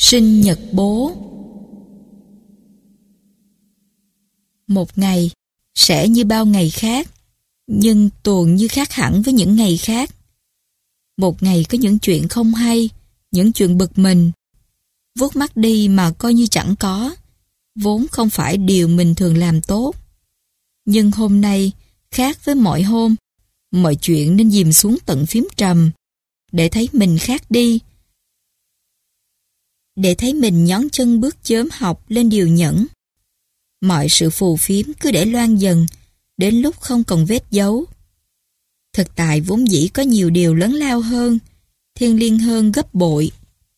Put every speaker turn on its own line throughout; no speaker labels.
Sinh nhật bố. Một ngày sẽ như bao ngày khác, nhưng tuồng như khác hẳn với những ngày khác. Một ngày có những chuyện không hay, những chuyện bực mình. Vuốt mắt đi mà coi như chẳng có, vốn không phải điều mình thường làm tốt. Nhưng hôm nay khác với mọi hôm, mọi chuyện nên dìm xuống tận phím trầm, để thấy mình khác đi. Để thấy mình nhón chân bước chớm học lên điều nhẫn. Mọi sự phù phiếm cứ để loang dần, đến lúc không còn vết dấu. Thực tại vốn dĩ có nhiều điều lớn lao hơn, thiêng liêng hơn gấp bội.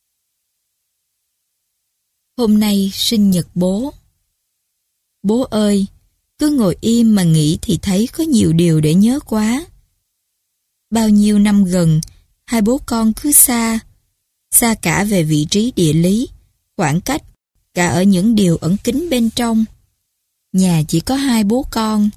Hôm nay sinh nhật bố. Bố ơi, cứ ngồi im mà nghĩ thì thấy có nhiều điều để nhớ quá. Bao nhiêu năm gần, hai bố con cứ xa cả về vị trí địa lý, khoảng cách, cả ở những điều ẩn kín bên trong. Nhà chỉ có hai bố con.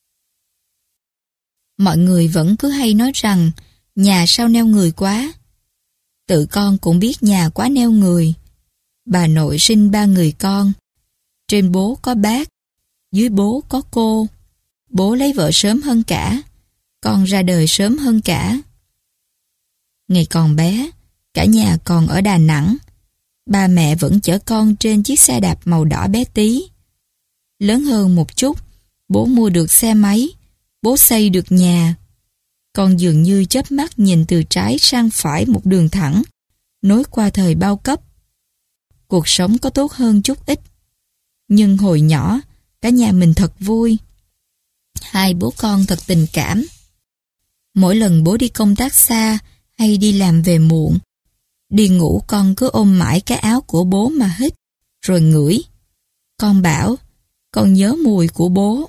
Mọi người vẫn cứ hay nói rằng nhà sao neo người quá. Tự con cũng biết nhà quá neo người. Bà nội sinh 3 người con. Trên bố có bác, dưới bố có cô. Bố lấy vợ sớm hơn cả, con ra đời sớm hơn cả. Ngày còn bé, cả nhà còn ở Đà Nẵng. Ba mẹ vẫn chở con trên chiếc xe đạp màu đỏ bé tí. Lớn hơn một chút, bố mua được xe máy, bố xây được nhà. Con dường như chớp mắt nhìn từ trái sang phải một đường thẳng, nối qua thời bao cấp. Cuộc sống có tốt hơn chút ít. Nhưng hồi nhỏ, cả nhà mình thật vui. Hai bố con thật tình cảm. Mỗi lần bố đi công tác xa hay đi làm về muộn, đi ngủ con cứ ôm mãi cái áo của bố mà hít, rồi ngửi. Con bảo, con nhớ mùi của bố.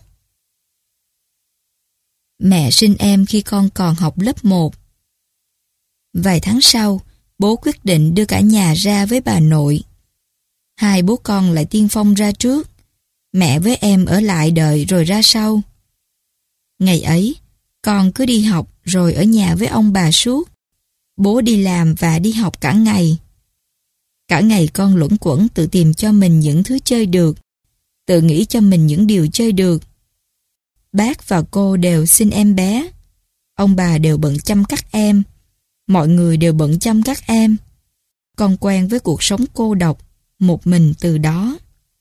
Mẹ sinh em khi con còn học lớp 1. Vài tháng sau, bố quyết định đưa cả nhà ra với bà nội. Hai bố con lại tiên phong ra trước, mẹ với em ở lại đợi rồi ra sau. Ngày ấy, con cứ đi học rồi ở nhà với ông bà suốt. Bố đi làm và đi học cả ngày. Cả ngày con luẩn quẩn tự tìm cho mình những thứ chơi được, tự nghĩ cho mình những điều chơi được. Bác và cô đều sinh em bé. Ông bà đều bận chăm các em. Mọi người đều bận chăm các em. Con quen với cuộc sống cô độc, một mình từ đó.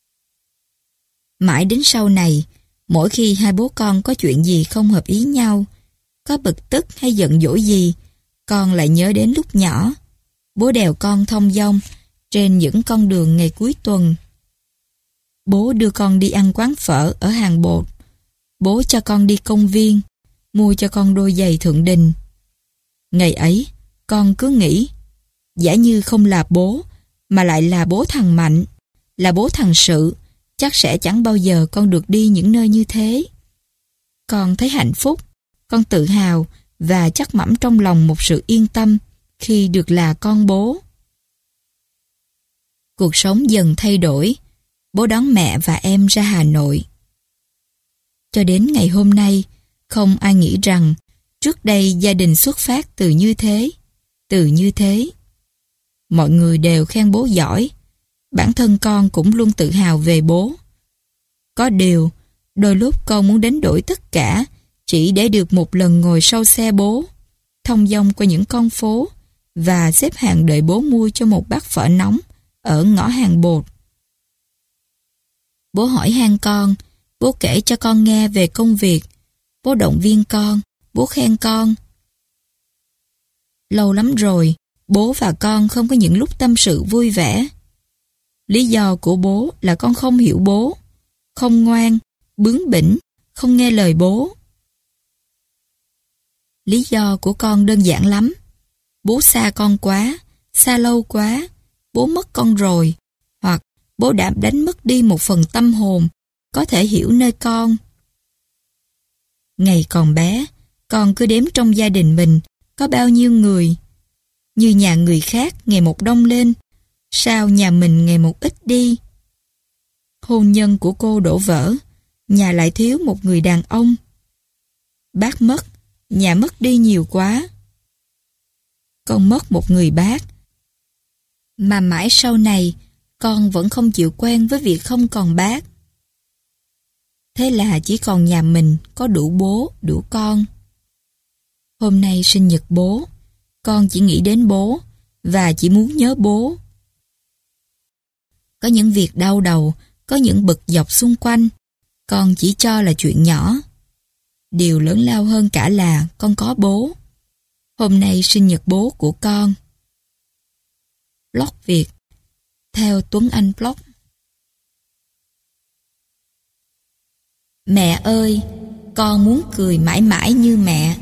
Mãi đến sau này, mỗi khi hai bố con có chuyện gì không hợp ý nhau, có bực tức hay giận dỗi gì, con lại nhớ đến lúc nhỏ. Bố đèo con thong dong trên những con đường ngày cuối tuần. Bố đưa con đi ăn quán phở ở hàng bột. Bố cho con đi công viên, mua cho con đôi giày Thượng Đình. Ngày ấy, con cứ nghĩ, giả như không là bố, mà lại là bố thằng Mạnh, là bố thằng Sự, chắc sẽ chẳng bao giờ con được đi những nơi như thế. Con thấy hạnh phúc, con tự hào và chắc mẩm trong lòng một sự yên tâm khi được là con bố. Cuộc sống dần thay đổi. Bố đón mẹ và em ra Hà Nội. Cho đến ngày hôm nay, không ai nghĩ rằng trước đây gia đình xuất phát từ như thế. Mọi người đều khen bố giỏi. Bản thân con cũng luôn tự hào về bố. Có điều, đôi lúc con muốn đánh đổi tất cả chỉ để được một lần ngồi sau xe bố, thong dong qua những con phố và xếp hàng đợi bố mua cho một bát phở nóng ở ngõ hàng bột. Bố hỏi han con, bố kể cho con nghe về công việc, bố động viên con, bố khen con. Lâu lắm rồi, bố và con không có những lúc tâm sự vui vẻ. Lý do của bố là con không hiểu bố, không ngoan, bướng bỉnh, không nghe lời bố. Lý do của con đơn giản lắm. Bố xa con quá, xa lâu quá, bố mất con rồi, hoặc bố đã đánh mất đi một phần tâm hồn có thể hiểu nơi con. Ngày còn bé, con cứ đếm trong gia đình mình có bao nhiêu người. Như nhà người khác ngày một đông lên, sao nhà mình ngày một ít đi. Hôn nhân của cô đổ vỡ, nhà lại thiếu một người đàn ông. Bác mất, nhà mất đi nhiều quá. Con mất một người bác. Mà mãi sau này, con vẫn không chịu quen với việc không còn bác. Thế là chỉ còn nhà mình có đủ bố, đủ con. Hôm nay sinh nhật bố, con chỉ nghĩ đến bố và chỉ muốn nhớ bố. Có những việc đau đầu, có những bực dọc xung quanh, con chỉ cho là chuyện nhỏ. Điều lớn lao hơn cả là con có bố. Hôm nay sinh nhật bố của con. Blog Việt theo Tuấn Anh Blog. Mẹ ơi, con muốn cười mãi mãi như mẹ.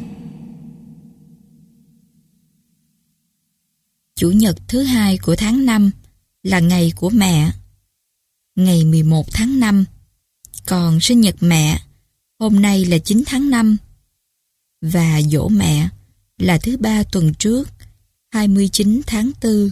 Chủ nhật thứ 2 của tháng 5 là ngày của mẹ. Ngày 11 tháng 5, còn sinh nhật mẹ, hôm nay là 9 tháng 5. Và giỗ mẹ là thứ 3 tuần trước, 29 tháng 4.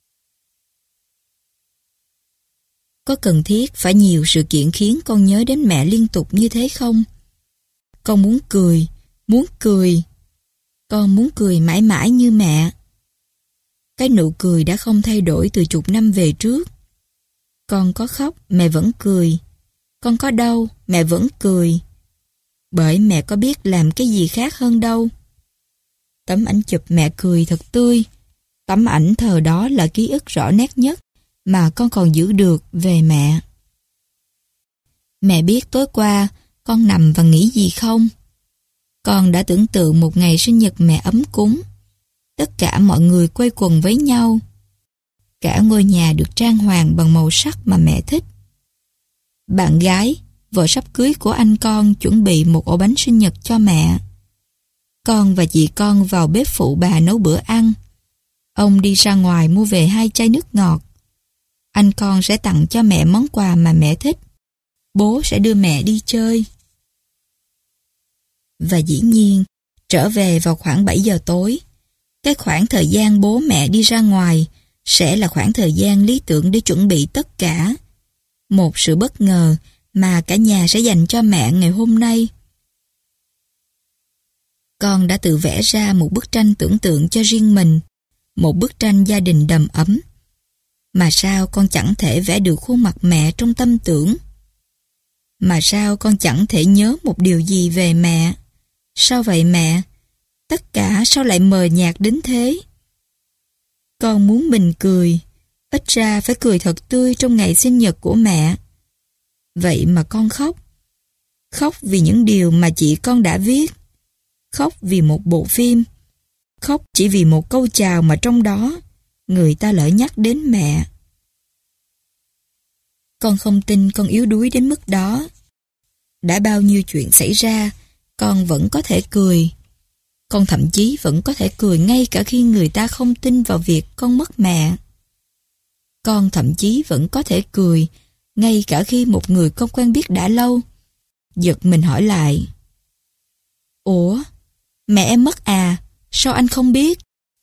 Có cần thiết phải nhiều sự kiện khiến con nhớ đến mẹ liên tục như thế không? Con muốn cười, muốn cười. Con muốn cười mãi mãi như mẹ. Cái nụ cười đã không thay đổi từ chục năm về trước. Con có khóc, mẹ vẫn cười. Con có đau, mẹ vẫn cười. Bởi mẹ có biết làm cái gì khác hơn đâu. Tấm ảnh chụp mẹ cười thật tươi. Tấm ảnh thờ đó là ký ức rõ nét nhất mà con còn giữ được về mẹ. Mẹ biết tối qua con nằm và nghĩ gì không? Con đã tưởng tượng một ngày sinh nhật mẹ ấm cúng. Tất cả mọi người quây quần với nhau. Cả ngôi nhà được trang hoàng bằng màu sắc mà mẹ thích. Bạn gái, vợ sắp cưới của anh con chuẩn bị một ổ bánh sinh nhật cho mẹ. Con và chị con vào bếp phụ bà nấu bữa ăn. Ông đi ra ngoài mua về 2 chai nước ngọt. Anh con sẽ tặng cho mẹ món quà mà mẹ thích. Bố sẽ đưa mẹ đi chơi. Và dĩ nhiên, trở về vào khoảng 7 giờ tối. Cái khoảng thời gian bố mẹ đi ra ngoài sẽ là khoảng thời gian lý tưởng để chuẩn bị tất cả. Một sự bất ngờ mà cả nhà sẽ dành cho mẹ ngày hôm nay. Con đã tự vẽ ra một bức tranh tưởng tượng cho riêng mình, một bức tranh gia đình đầm ấm. Mà sao con chẳng thể vẽ được khuôn mặt mẹ trong tâm tưởng? Mà sao con chẳng thể nhớ một điều gì về mẹ? Sao vậy mẹ? Tất cả sao lại mờ nhạt đến thế? Con muốn mình cười, ít ra phải cười thật tươi trong ngày sinh nhật của mẹ. Vậy mà con khóc. Khóc vì những điều mà chị con đã viết. Khóc vì một bộ phim. Khóc chỉ vì một câu chào mà trong đó người ta lỡ nhắc đến mẹ. Con không tin con yếu đuối đến mức đó. Đã bao nhiêu chuyện xảy ra, con vẫn có thể cười. Con thậm chí vẫn có thể cười ngay cả khi người ta không tin vào việc con mất mẹ. Con thậm chí vẫn có thể cười ngay cả khi một người con quen biết đã lâu giật mình hỏi lại: Ủa, mẹ em mất à? Sao anh không biết?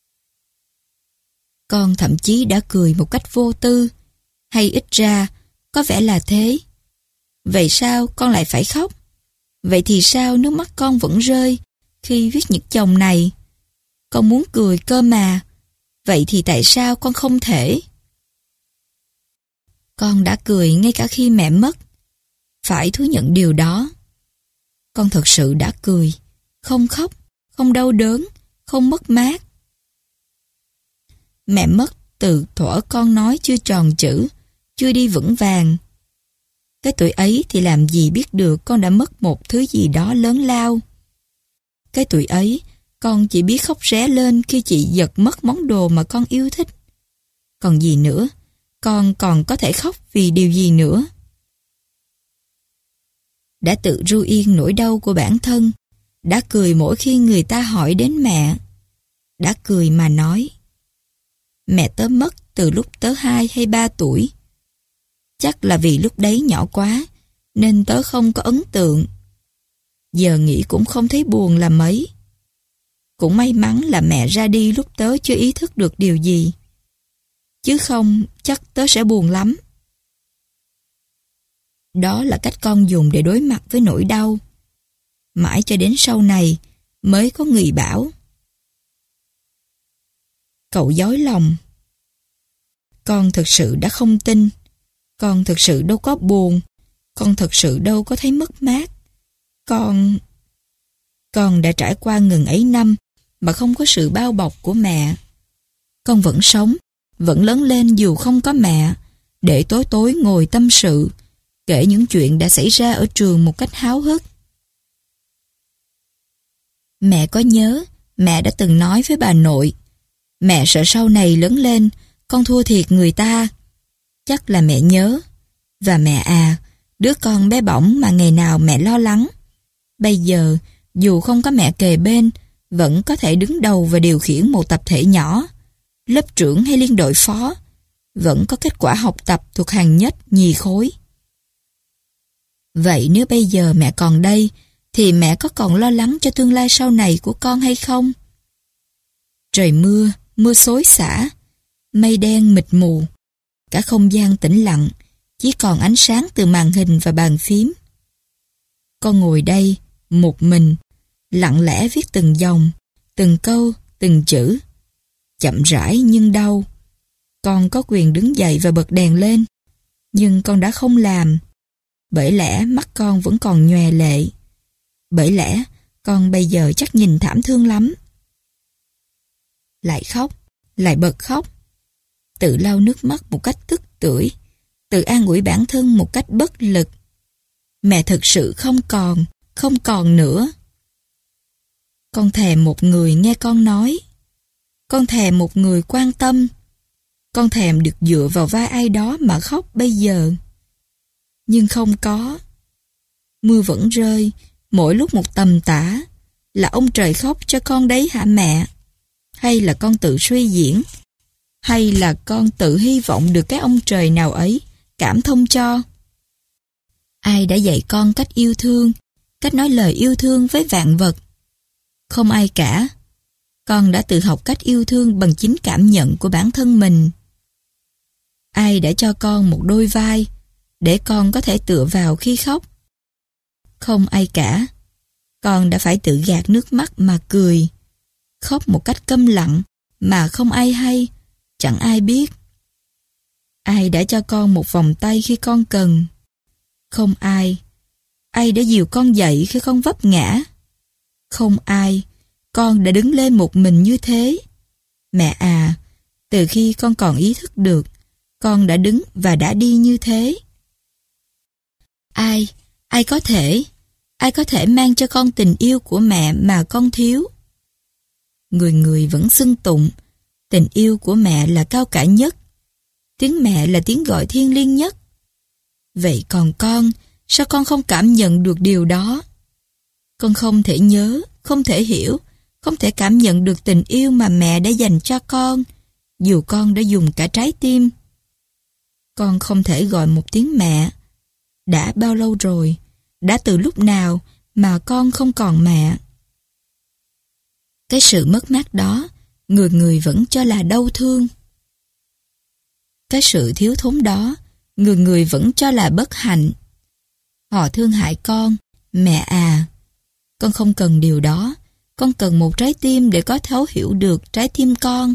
Con thậm chí đã cười một cách vô tư, hay ít ra có vẻ là thế. Vậy sao con lại phải khóc? Vậy thì sao nước mắt con vẫn rơi khi viết những dòng này? Con muốn cười cơ mà. Vậy thì tại sao con không thể? Con đã cười ngay cả khi mẹ mất. Phải thú nhận điều đó. Con thật sự đã cười, không khóc, không đau đớn, không mất mát. Mẹ mất từ thuở con nói chưa tròn chữ, chưa đi vững vàng. Cái tuổi ấy thì làm gì biết được con đã mất một thứ gì đó lớn lao. Cái tuổi ấy, con chỉ biết khóc ré lên khi chị giật mất món đồ mà con yêu thích. Còn gì nữa, con còn có thể khóc vì điều gì nữa? Đã tự ru yên nỗi đau của bản thân, đã cười mỗi khi người ta hỏi đến mẹ, đã cười mà nói: Mẹ tớ mất từ lúc tớ 2 hay 3 tuổi. Chắc là vì lúc đấy nhỏ quá, nên tớ không có ấn tượng. Giờ nghĩ cũng không thấy buồn là mấy. Cũng may mắn là mẹ ra đi lúc tớ chưa ý thức được điều gì. Chứ không, chắc tớ sẽ buồn lắm. Đó là cách con dùng để đối mặt với nỗi đau. Mãi cho đến sau này mới có người bảo: Cậu dối lòng. Con thực sự đã không tin. Con thực sự đâu có buồn. Con thực sự đâu có thấy mất mát. Con đã trải qua ngần ấy năm mà không có sự bao bọc của mẹ. Con vẫn sống, vẫn lớn lên dù không có mẹ, để tối tối ngồi tâm sự, kể những chuyện đã xảy ra ở trường một cách háo hức. Mẹ có nhớ, mẹ đã từng nói với bà nội, mẹ sợ sau này lớn lên, con thua thiệt người ta. Chắc là mẹ nhớ. Và mẹ à, đứa con bé bỏng mà ngày nào mẹ lo lắng. Bây giờ, dù không có mẹ kề bên, vẫn có thể đứng đầu và điều khiển một tập thể nhỏ, lớp trưởng hay liên đội phó, vẫn có kết quả học tập thuộc hàng nhất nhì khối. Vậy nếu bây giờ mẹ còn đây, thì mẹ có còn lo lắng cho tương lai sau này của con hay không? Trời mưa, mưa xối xả, mây đen mịt mù, cả không gian tĩnh lặng, chỉ còn ánh sáng từ màn hình và bàn phím. Con ngồi đây, một mình, lặng lẽ viết từng dòng, từng câu, từng chữ. Chậm rãi nhưng đau. Con có quyền đứng dậy và bật đèn lên, nhưng con đã không làm. Bởi lẽ mắt con vẫn còn nhòe lệ. Bởi lẽ con bây giờ chắc nhìn thảm thương lắm. Lại khóc, lại bật khóc. Tự lau nước mắt một cách tức tưởi, tự an ủi bản thân một cách bất lực. Mẹ thực sự không còn nữa. Con thèm một người nghe con nói. Con thèm một người quan tâm. Con thèm được dựa vào vai ai đó mà khóc bây giờ. Nhưng không có. Mưa vẫn rơi, mỗi lúc một tầm tã. Là ông trời khóc cho con đấy hả mẹ? Hay là con tự suy diễn? Hay là con tự hy vọng được cái ông trời nào ấy cảm thông cho? Ai đã dạy con cách yêu thương, cách nói lời yêu thương với vạn vật? Không ai cả. Con đã tự học cách yêu thương bằng chính cảm nhận của bản thân mình. Ai đã cho con một đôi vai để con có thể tựa vào khi khóc? Không ai cả. Con đã phải tự gạt nước mắt mà cười, khóc một cách câm lặng mà không ai hay, chẳng ai biết. Ai đã cho con một vòng tay khi con cần? Không ai. Ai đã dìu con dậy khi con vấp ngã? Không ai. Con đã đứng lên một mình như thế. Mẹ à, từ khi con còn ý thức được, con đã đứng và đã đi như thế. Ai có thể mang cho con tình yêu của mẹ mà con thiếu? Người người vẫn xưng tụng, tình yêu của mẹ là cao cả nhất. Tiếng mẹ là tiếng gọi thiêng liêng nhất. Vậy còn con, sao con không cảm nhận được điều đó? Con không thể nhớ, không thể hiểu, không thể cảm nhận được tình yêu mà mẹ đã dành cho con, dù con đã dùng cả trái tim. Con không thể gọi một tiếng mẹ. Đã bao lâu rồi, đã từ lúc nào mà con không còn mẹ? Cái sự mất mát đó, người người vẫn cho là đau thương. Cái sự thiếu thốn đó, người người vẫn cho là bất hạnh. Họ thương hại con, mẹ à. Con không cần điều đó. Con cần một trái tim để có thấu hiểu được trái tim con.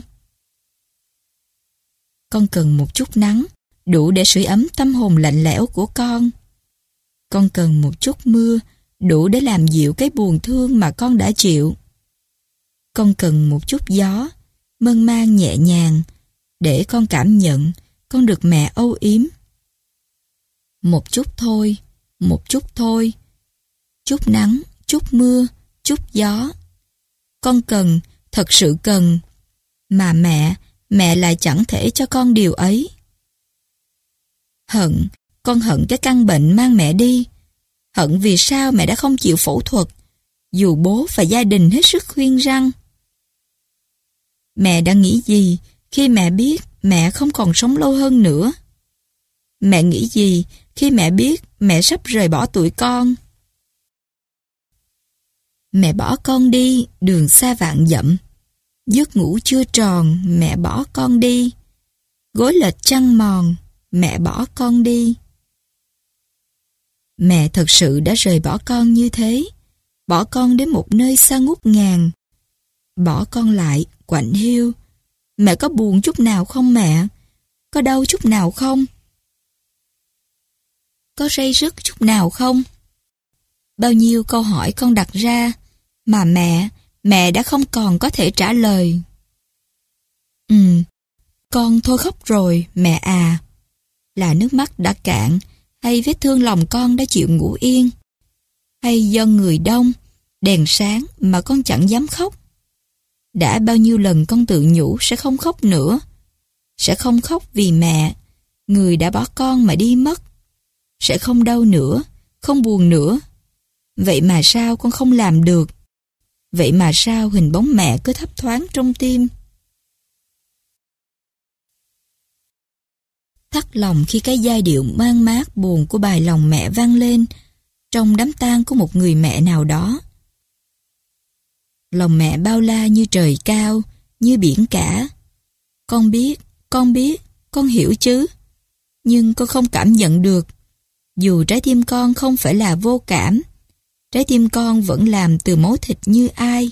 Con cần một chút nắng, đủ để sưởi ấm tâm hồn lạnh lẽo của con. Con cần một chút mưa, đủ để làm dịu cái buồn thương mà con đã chịu. Con cần một chút gió, mơn man nhẹ nhàng, để con cảm nhận con được mẹ âu yếm. Một chút thôi, một chút thôi. Chút nắng, chút mưa, chút gió. Con cần, thật sự cần. Mà mẹ lại chẳng thể cho con điều ấy. Con hận cái căn bệnh mang mẹ đi. Hận vì sao mẹ đã không chịu phẫu thuật, dù bố và gia đình hết sức khuyên răn. Mẹ đã nghĩ gì khi mẹ biết mẹ không còn sống lâu hơn nữa? Mẹ nghĩ gì khi mẹ biết mẹ sắp rời bỏ tụi con? Mẹ bỏ con đi đường xa vạn dặm. Giấc ngủ chưa tròn, mẹ bỏ con đi. Gối lệch trăng mòn, mẹ bỏ con đi. Mẹ thật sự đã rời bỏ con như thế, bỏ con đến một nơi xa ngút ngàn. Bỏ con lại, quạnh hiu. Mẹ có buồn chút nào không mẹ? Có đau chút nào không? Có day dứt chút nào không? Bao nhiêu câu hỏi con đặt ra mà mẹ đã không còn có thể trả lời. Con thôi khóc rồi, mẹ à. Là nước mắt đã cạn, hay vết thương lòng con đã chịu ngủ yên? Hay do người đông, đèn sáng mà con chẳng dám khóc? Đã bao nhiêu lần con tự nhủ sẽ không khóc nữa. Sẽ không khóc vì mẹ, người đã bỏ con mà đi mất. Sẽ không đau nữa, không buồn nữa. Vậy mà sao con không làm được? Vậy mà sao hình bóng mẹ cứ thấp thoáng trong tim? Thắt lòng khi cái giai điệu man mác buồn của bài Lòng Mẹ vang lên trong đám tang của một người mẹ nào đó. Lòng mẹ bao la như trời cao, như biển cả. Con biết, con hiểu chứ. Nhưng con không cảm nhận được. Dù trái tim con không phải là vô cảm, trái tim con vẫn làm từ máu thịt như ai.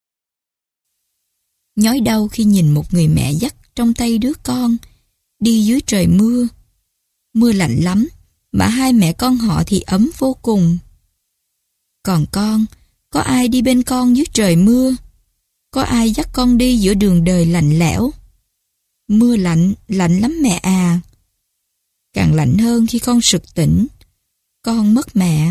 Nhói đau khi nhìn một người mẹ dắt trong tay đứa con, đi dưới trời mưa. Mưa lạnh lắm, mà hai mẹ con họ thì ấm vô cùng. Còn con, có ai đi bên con dưới trời mưa? Có ai dắt con đi giữa đường đời lạnh lẽo? Mưa lạnh, lạnh lắm mẹ à. Càng lạnh hơn khi con sực tỉnh. Con mất mẹ.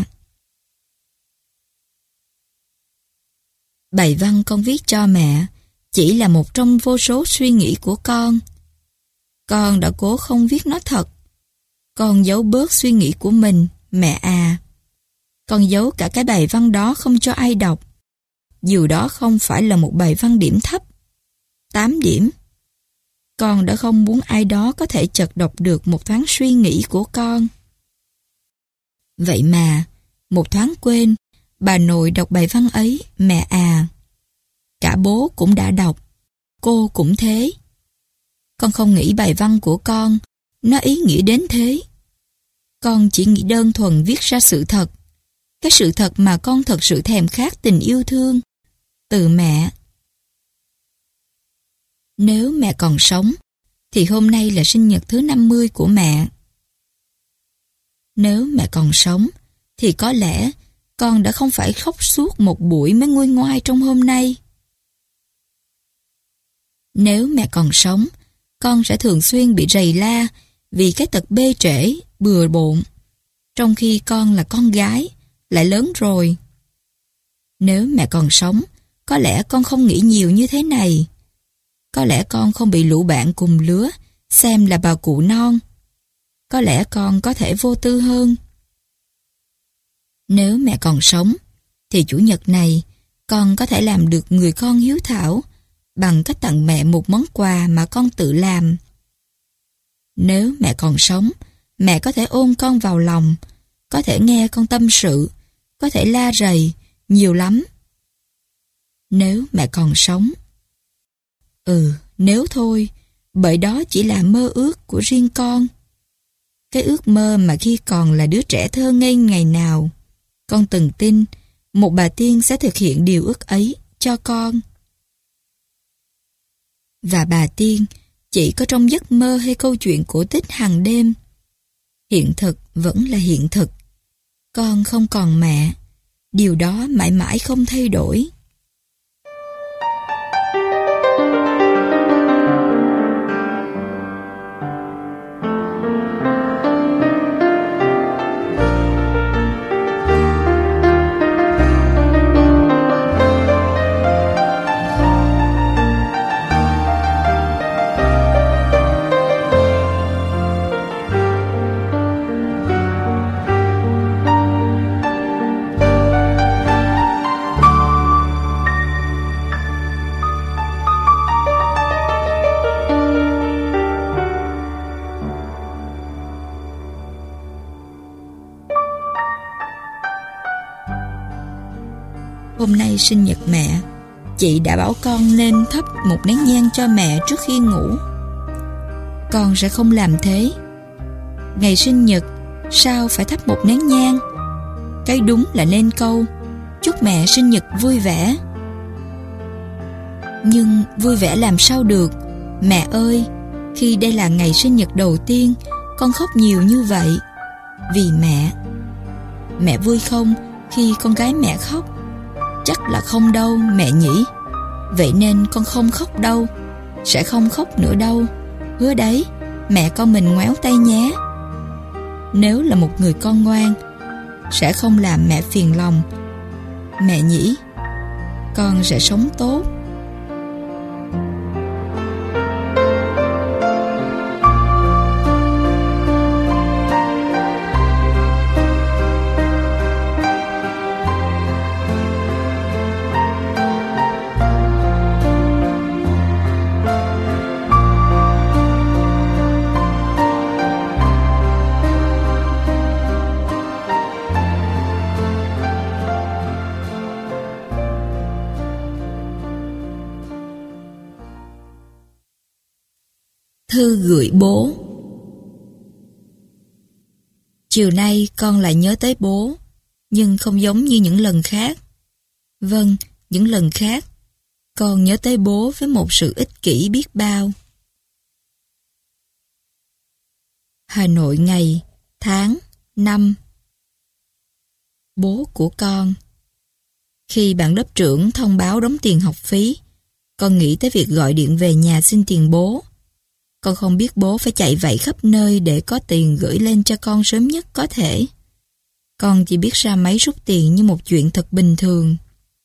Bài văn con viết cho mẹ chỉ là một trong vô số suy nghĩ của con. Con đã cố không viết nó thật. Con giấu bớt suy nghĩ của mình, mẹ à. Con giấu cả cái bài văn đó không cho ai đọc. Dù đó không phải là một bài văn điểm thấp, 8 điểm. Con đã không muốn ai đó có thể chợt đọc được một thoáng suy nghĩ của con. Vậy mà, một thoáng quên, bà nội đọc bài văn ấy, mẹ à. Cả bố cũng đã đọc, cô cũng thế. Con không nghĩ bài văn của con nó ý nghĩa đến thế. Con chỉ nghĩ đơn thuần viết ra sự thật. Cái sự thật mà con thật sự thèm khát tình yêu thương từ mẹ. Nếu mẹ còn sống thì hôm nay là sinh nhật thứ 50 của mẹ. Nếu mẹ còn sống thì có lẽ con đã không phải khóc suốt một buổi mới nguôi ngoai trong hôm nay. Nếu mẹ còn sống, con sẽ thường xuyên bị rầy la vì cái tật bê trễ, bừa bộn, trong khi con là con gái, lại lớn rồi. Nếu mẹ còn sống, có lẽ con không nghĩ nhiều như thế này. Có lẽ con không bị lũ bạn cùng lứa xem là bà cụ non. Có lẽ con có thể vô tư hơn. Nếu mẹ còn sống, thì chủ nhật này con có thể làm được người con hiếu thảo bằng cách tặng mẹ một món quà mà con tự làm. Nếu mẹ còn sống, mẹ có thể ôm con vào lòng, có thể nghe con tâm sự, có thể la rầy, nhiều lắm. Nếu mẹ còn sống. Nếu thôi, bởi đó chỉ là mơ ước của riêng con. Cái ước mơ mà khi còn là đứa trẻ thơ ngây ngày nào, con từng tin một bà tiên sẽ thực hiện điều ước ấy cho con. Và bà tiên chỉ có trong giấc mơ hay câu chuyện cổ tích hàng đêm. Hiện thực vẫn là hiện thực. Con không còn mẹ. Điều đó mãi mãi không thay đổi. Hôm nay sinh nhật mẹ, chị đã bảo con nên thắp một nén nhang cho mẹ trước khi ngủ. Con sẽ không làm thế. Ngày sinh nhật, sao phải thắp một nén nhang? Cái đúng là nên câu chúc mẹ sinh nhật vui vẻ. Nhưng vui vẻ làm sao được, mẹ ơi, Khi đây là ngày sinh nhật đầu tiên, con khóc nhiều như vậy. Vì mẹ. Mẹ vui không khi con gái mẹ khóc? Chắc là không đâu mẹ nhỉ. Vậy nên con không khóc đâu. Sẽ không khóc nữa đâu. Hứa đấy, mẹ con mình ngoéo tay nhé. Nếu là một người con ngoan, sẽ không làm mẹ phiền lòng. Mẹ nhỉ, con sẽ sống tốt. Thư gửi bố. Chiều nay con lại nhớ tới bố, nhưng không giống như những lần khác. Vâng, những lần khác, con nhớ tới bố với một sự ích kỷ biết bao. Hà Nội ngày, tháng, năm. Bố của con. Khi bạn lớp trưởng thông báo đóng tiền học phí, con nghĩ tới việc gọi điện về nhà xin tiền bố. Con không biết bố phải chạy vậy khắp nơi để có tiền gửi lên cho con sớm nhất có thể. Con chỉ biết ra máy rút tiền như một chuyện thật bình thường.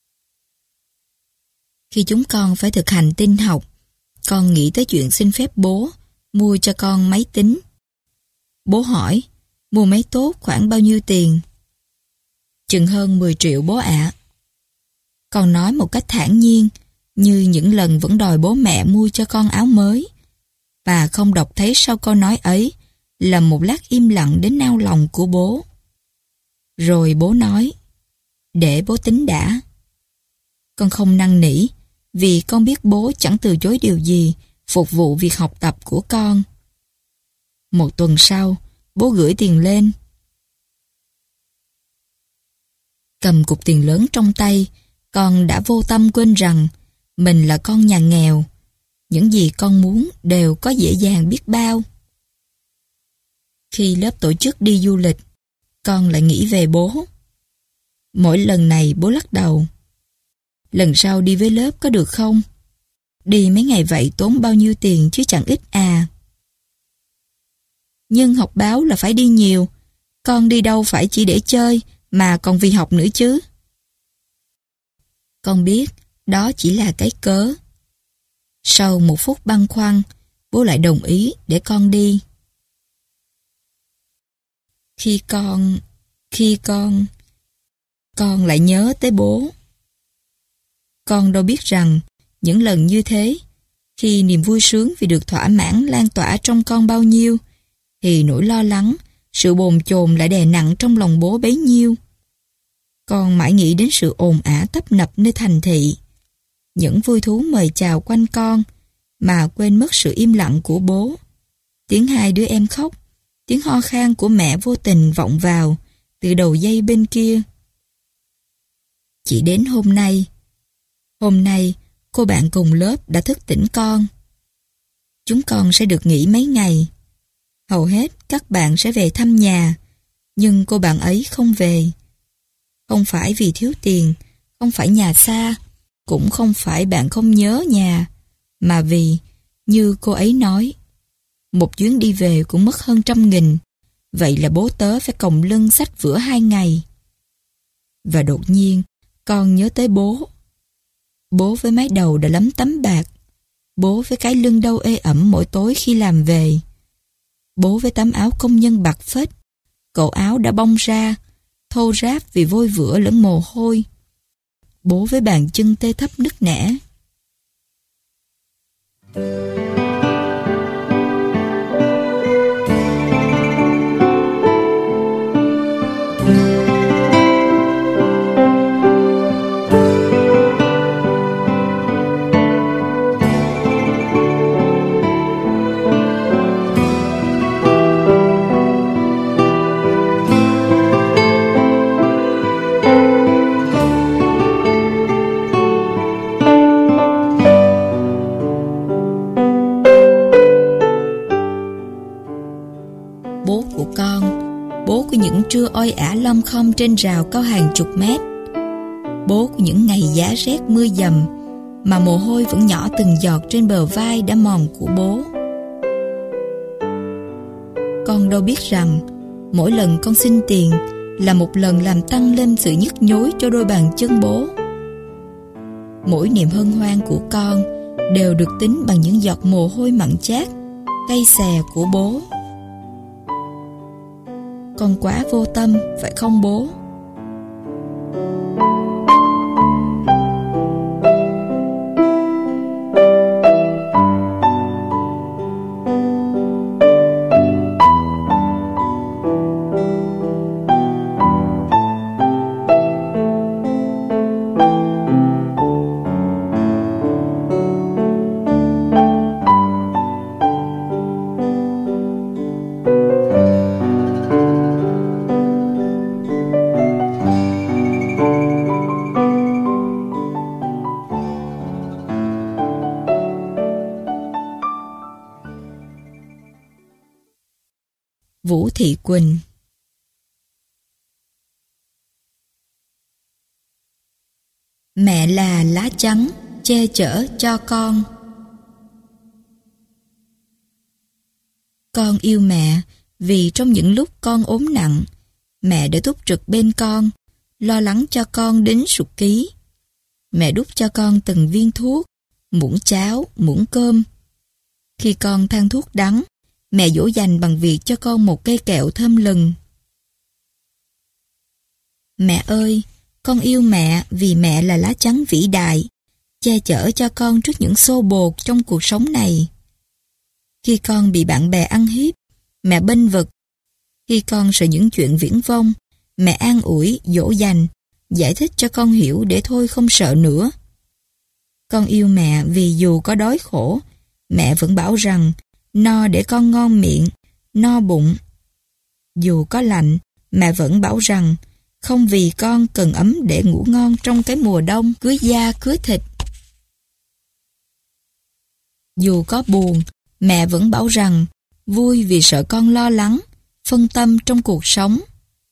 Khi chúng con phải thực hành tin học, con nghĩ tới chuyện xin phép bố mua cho con máy tính. Bố hỏi, mua máy tốt khoảng bao nhiêu tiền? Chừng hơn 10 triệu bố ạ. Con nói một cách thản nhiên, như những lần vẫn đòi bố mẹ mua cho con áo mới. Và không đọc thấy sau câu nói ấy là một lát im lặng đến nao lòng của bố. Rồi bố nói, để bố tính đã. Con không năn nỉ, vì con biết bố chẳng từ chối điều gì phục vụ việc học tập của con. Một tuần sau, bố gửi tiền lên. Cầm cục tiền lớn trong tay, con đã vô tâm quên rằng mình là con nhà nghèo. Những gì con muốn đều có dễ dàng biết bao. Khi lớp tổ chức đi du lịch, con lại nghĩ về bố. Mỗi lần này bố lắc đầu. Lần sau đi với lớp có được không? Đi mấy ngày vậy tốn bao nhiêu tiền chứ chẳng ít à. Nhưng học báo là phải đi nhiều. Con đi đâu phải chỉ để chơi, mà còn vì học nữa chứ. Con biết, đó chỉ là cái cớ. Sau một phút băn khoăn, bố lại đồng ý để con đi. Khi con lại nhớ tới bố. Con đâu biết rằng, những lần như thế, khi niềm vui sướng vì được thỏa mãn lan tỏa trong con bao nhiêu, thì nỗi lo lắng, sự bồn chồn lại đè nặng trong lòng bố bấy nhiêu. Con mãi nghĩ đến sự ồn ào tấp nập nơi thành thị, những vui thú mời chào quanh con, mà quên mất sự im lặng của bố. Tiếng hai đứa em khóc, tiếng ho khan của mẹ vô tình vọng vào từ đầu dây bên kia. Chỉ đến hôm nay cô bạn cùng lớp đã thức tỉnh con. Chúng con sẽ được nghỉ mấy ngày. Hầu hết các bạn sẽ về thăm nhà, nhưng cô bạn ấy không về. Không phải vì thiếu tiền, không phải nhà xa, cũng không phải bạn không nhớ nhà, mà vì, như cô ấy nói, một chuyến đi về cũng mất hơn 100.000, vậy là bố tớ phải còng lưng xách vữa 2 ngày. Và đột nhiên, con nhớ tới bố. Bố với mái đầu đã lấm tấm bạc, bố với cái lưng đau ê ẩm mỗi tối khi làm về, bố với tấm áo công nhân bạc phết, cổ áo đã bong ra, thô ráp vì vôi vữa lẫn mồ hôi, bố với bàn chân tê thấp nứt nẻ. bố của con, bố của những trưa oi ả lom khom trên rào cao hàng chục mét, bố của những ngày giá rét mưa dầm mà mồ hôi vẫn nhỏ từng giọt trên bờ vai đã mòn của bố. Con đâu biết rằng mỗi lần con xin tiền là một lần làm tăng lên sự nhức nhối cho đôi bàn chân bố. Mỗi niềm hân hoan của con đều được tính bằng những giọt mồ hôi mặn chát, cay xè của bố. Con quá vô tâm, phải không bố? Vũ Thị Quỳnh. Mẹ là lá chắn che chở cho con. Con yêu mẹ vì trong những lúc con ốm nặng, mẹ đã túc trực bên con, lo lắng cho con đến sụt ký. Mẹ đút cho con từng viên thuốc, muỗng cháo, muỗng cơm. Khi con than thuốc đắng, mẹ dỗ dành bằng việc cho con một cây kẹo thơm lừng. Mẹ ơi, con yêu mẹ vì mẹ là lá chắn vĩ đại, che chở cho con trước những xô bột trong cuộc sống này. Khi con bị bạn bè ăn hiếp, mẹ bênh vực. Khi con sợ những chuyện viển vông, mẹ an ủi, dỗ dành, giải thích cho con hiểu để thôi không sợ nữa. Con yêu mẹ vì dù có đói khổ, mẹ vẫn bảo rằng no để con ngon miệng, no bụng. Dù có lạnh, mẹ vẫn bảo rằng không vì con cần ấm để ngủ ngon trong cái mùa đông cưới da cưới thịt. Dù có buồn, mẹ vẫn bảo rằng vui vì sợ con lo lắng, phân tâm trong cuộc sống.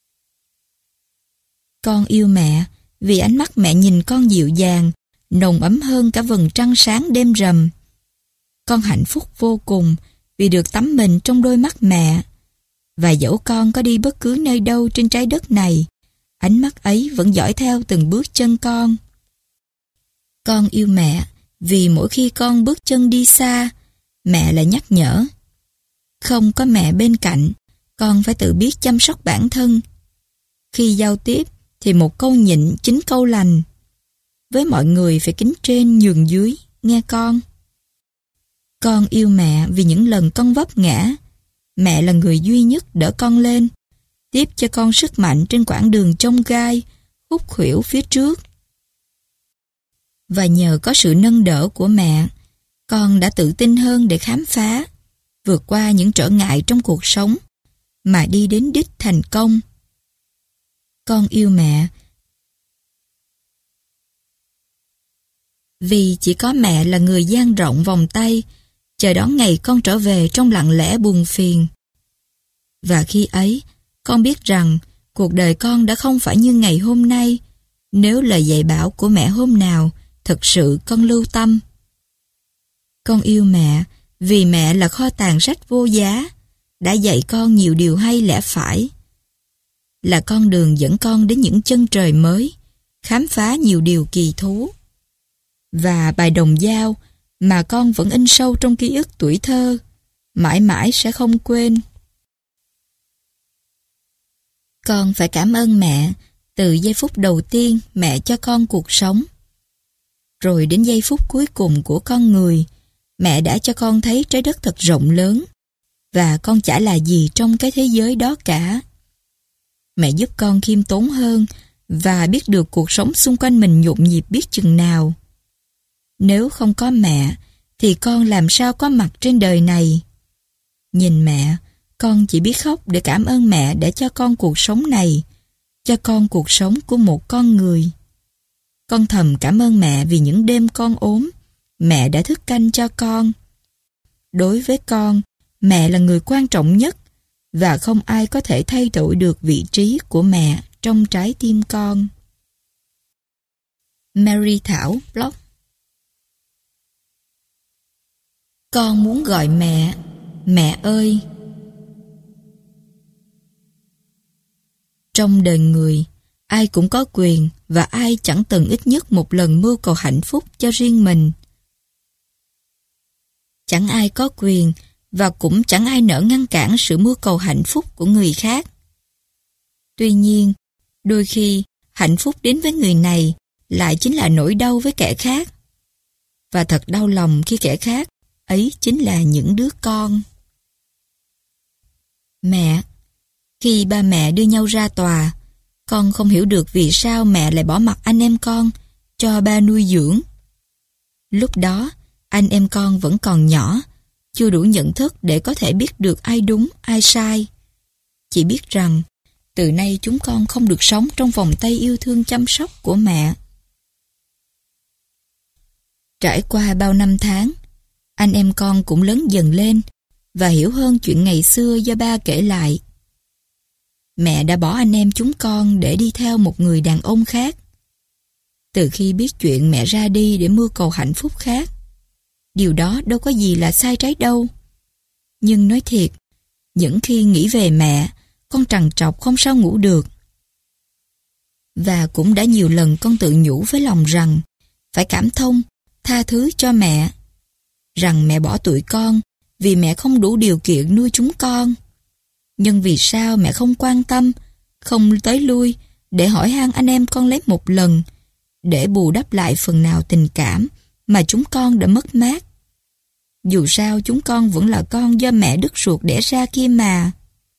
Con yêu mẹ vì ánh mắt mẹ nhìn con dịu dàng, nồng ấm hơn cả vầng trăng sáng đêm rằm. Con hạnh phúc vô cùng vì được tắm mình trong đôi mắt mẹ. Và dẫu con có đi bất cứ nơi đâu trên trái đất này, ánh mắt ấy vẫn dõi theo từng bước chân con. Con yêu mẹ vì mỗi khi con bước chân đi xa, mẹ lại nhắc nhở. Không có mẹ bên cạnh, con phải tự biết chăm sóc bản thân. Khi giao tiếp thì một câu nhịn chính câu lành. Với mọi người phải kính trên nhường dưới, nghe con. Con yêu mẹ vì những lần con vấp ngã, mẹ là người duy nhất đỡ con lên, tiếp cho con sức mạnh trên quãng đường chông gai, khúc khuỷu phía trước. Và nhờ có sự nâng đỡ của mẹ, con đã tự tin hơn để khám phá, vượt qua những trở ngại trong cuộc sống, mà đi đến đích thành công. Con yêu mẹ vì chỉ có mẹ là người dang rộng vòng tay, chờ đón ngày con trở về trong lặng lẽ buồn phiền. Và khi ấy, con biết rằng cuộc đời con đã không phải như ngày hôm nay, nếu lời dạy bảo của mẹ hôm nào thực sự con lưu tâm. Con yêu mẹ vì mẹ là kho tàng sách vô giá, đã dạy con nhiều điều hay lẽ phải. Là con đường dẫn con đến những chân trời mới, khám phá nhiều điều kỳ thú. Và bài đồng dao mà con vẫn in sâu trong ký ức tuổi thơ, mãi mãi sẽ không quên. Con phải cảm ơn mẹ từ giây phút đầu tiên mẹ cho con cuộc sống. Rồi đến giây phút cuối cùng của con người, mẹ đã cho con thấy trái đất thật rộng lớn, và con chả là gì trong cái thế giới đó cả. Mẹ giúp con khiêm tốn hơn và biết được cuộc sống xung quanh mình nhộn nhịp biết chừng nào. Nếu không có mẹ, thì con làm sao có mặt trên đời này? Nhìn mẹ, con chỉ biết khóc để cảm ơn mẹ đã cho con cuộc sống này, cho con cuộc sống của một con người. Con thầm cảm ơn mẹ vì những đêm con ốm, mẹ đã thức canh cho con. Đối với con, mẹ là người quan trọng nhất, và không ai có thể thay đổi được vị trí của mẹ trong trái tim con. Mary Thảo blog. Con muốn gọi mẹ, mẹ ơi. Trong đời người, ai cũng có quyền và ai chẳng từng ít nhất một lần mưu cầu hạnh phúc cho riêng mình. Chẳng ai có quyền và cũng chẳng ai nỡ ngăn cản sự mưu cầu hạnh phúc của người khác. Tuy nhiên, đôi khi hạnh phúc đến với người này lại chính là nỗi đau với kẻ khác. Và thật đau lòng khi kẻ khác ấy chính là những đứa con. Mẹ, khi ba mẹ đưa nhau ra tòa, con không hiểu được vì sao mẹ lại bỏ mặc anh em con cho ba nuôi dưỡng. Lúc đó, anh em con vẫn còn nhỏ, chưa đủ nhận thức để có thể biết được ai đúng, ai sai. Chỉ biết rằng, từ nay chúng con không được sống trong vòng tay yêu thương chăm sóc của mẹ. Trải qua bao năm tháng, anh em con cũng lớn dần lên và hiểu hơn chuyện ngày xưa do ba kể lại. Mẹ đã bỏ anh em chúng con để đi theo một người đàn ông khác. Từ khi biết chuyện mẹ ra đi để mưu cầu hạnh phúc khác, điều đó đâu có gì là sai trái đâu. Nhưng nói thiệt, những khi nghĩ về mẹ, con trằn trọc không sao ngủ được. Và cũng đã nhiều lần con tự nhủ với lòng rằng phải cảm thông, tha thứ cho mẹ. Rằng mẹ bỏ tụi con vì mẹ không đủ điều kiện nuôi chúng con. Nhưng vì sao mẹ không quan tâm, không tới lui để hỏi han anh em con lấy một lần, để bù đắp lại phần nào tình cảm mà chúng con đã mất mát. Dù sao chúng con vẫn là con do mẹ đứt ruột đẻ ra kia mà.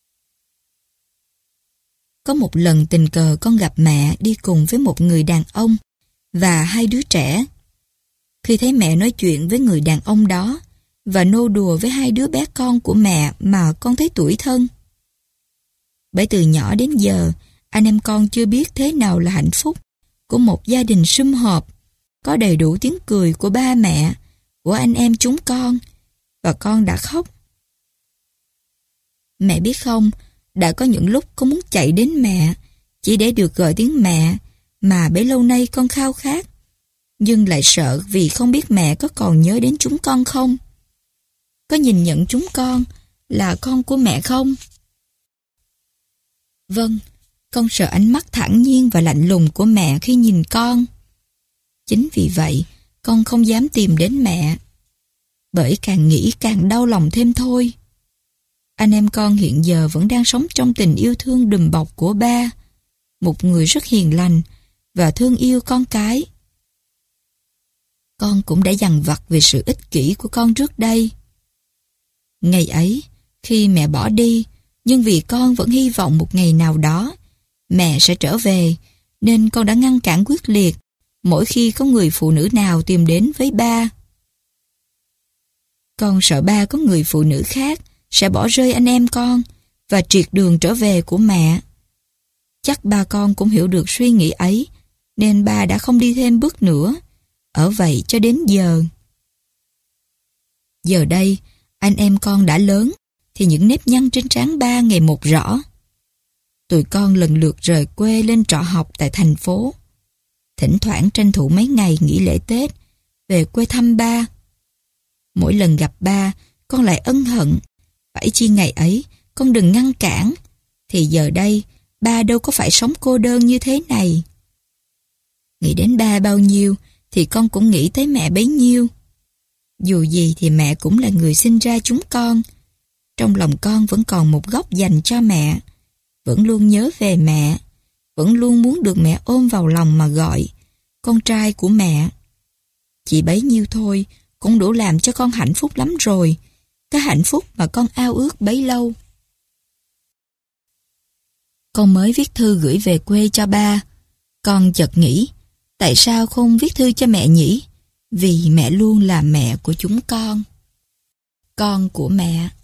Có một lần tình cờ con gặp mẹ đi cùng với một người đàn ông và hai đứa trẻ. Khi thấy mẹ nói chuyện với người đàn ông đó và nô đùa với hai đứa bé con của mẹ mà con thấy tủi thân. Bởi từ nhỏ đến giờ, anh em con chưa biết thế nào là hạnh phúc của một gia đình sum họp, có đầy đủ tiếng cười của ba mẹ, của anh em chúng con, và con đã khóc. Mẹ biết không, đã có những lúc con muốn chạy đến mẹ, chỉ để được gọi tiếng mẹ mà bấy lâu nay con khao khát, nhưng lại sợ vì không biết mẹ có còn nhớ đến chúng con không? Có nhìn nhận chúng con là con của mẹ không? Vâng, con sợ ánh mắt thản nhiên và lạnh lùng của mẹ khi nhìn con. Chính vì vậy, con không dám tìm đến mẹ. Bởi càng nghĩ càng đau lòng thêm thôi. Anh em con hiện giờ vẫn đang sống trong tình yêu thương đùm bọc của ba, một người rất hiền lành và thương yêu con cái. Con cũng đã dằn vặt về sự ích kỷ của con trước đây. Ngày ấy, khi mẹ bỏ đi, nhưng vì con vẫn hy vọng một ngày nào đó mẹ sẽ trở về, nên con đã ngăn cản quyết liệt mỗi khi có người phụ nữ nào tìm đến với ba. Con sợ ba có người phụ nữ khác sẽ bỏ rơi anh em con và triệt đường trở về của mẹ. Chắc ba con cũng hiểu được suy nghĩ ấy, nên ba đã không đi thêm bước nữa, ở vậy cho đến giờ. Giờ đây, anh em con đã lớn, thì những nếp nhăn trên trán ba ngày một rõ. Tụi con lần lượt rời quê lên trọ học tại thành phố. Thỉnh thoảng tranh thủ mấy ngày nghỉ lễ Tết, về quê thăm ba. Mỗi lần gặp ba, con lại ân hận. Phải chi ngày ấy, con đừng ngăn cản. Thì giờ đây, ba đâu có phải sống cô đơn như thế này. Nghĩ đến ba bao nhiêu, thì con cũng nghĩ tới mẹ bấy nhiêu. Dù gì thì mẹ cũng là người sinh ra chúng con. Trong lòng con vẫn còn một góc dành cho mẹ. Vẫn luôn nhớ về mẹ. Vẫn luôn muốn được mẹ ôm vào lòng mà gọi con trai của mẹ. Chỉ bấy nhiêu thôi cũng đủ làm cho con hạnh phúc lắm rồi. Cái hạnh phúc mà con ao ước bấy lâu. Con mới viết thư gửi về quê cho ba. Con chợt nghĩ, tại sao không viết thư cho mẹ nhỉ? Vì mẹ luôn là mẹ của chúng con. Con của mẹ.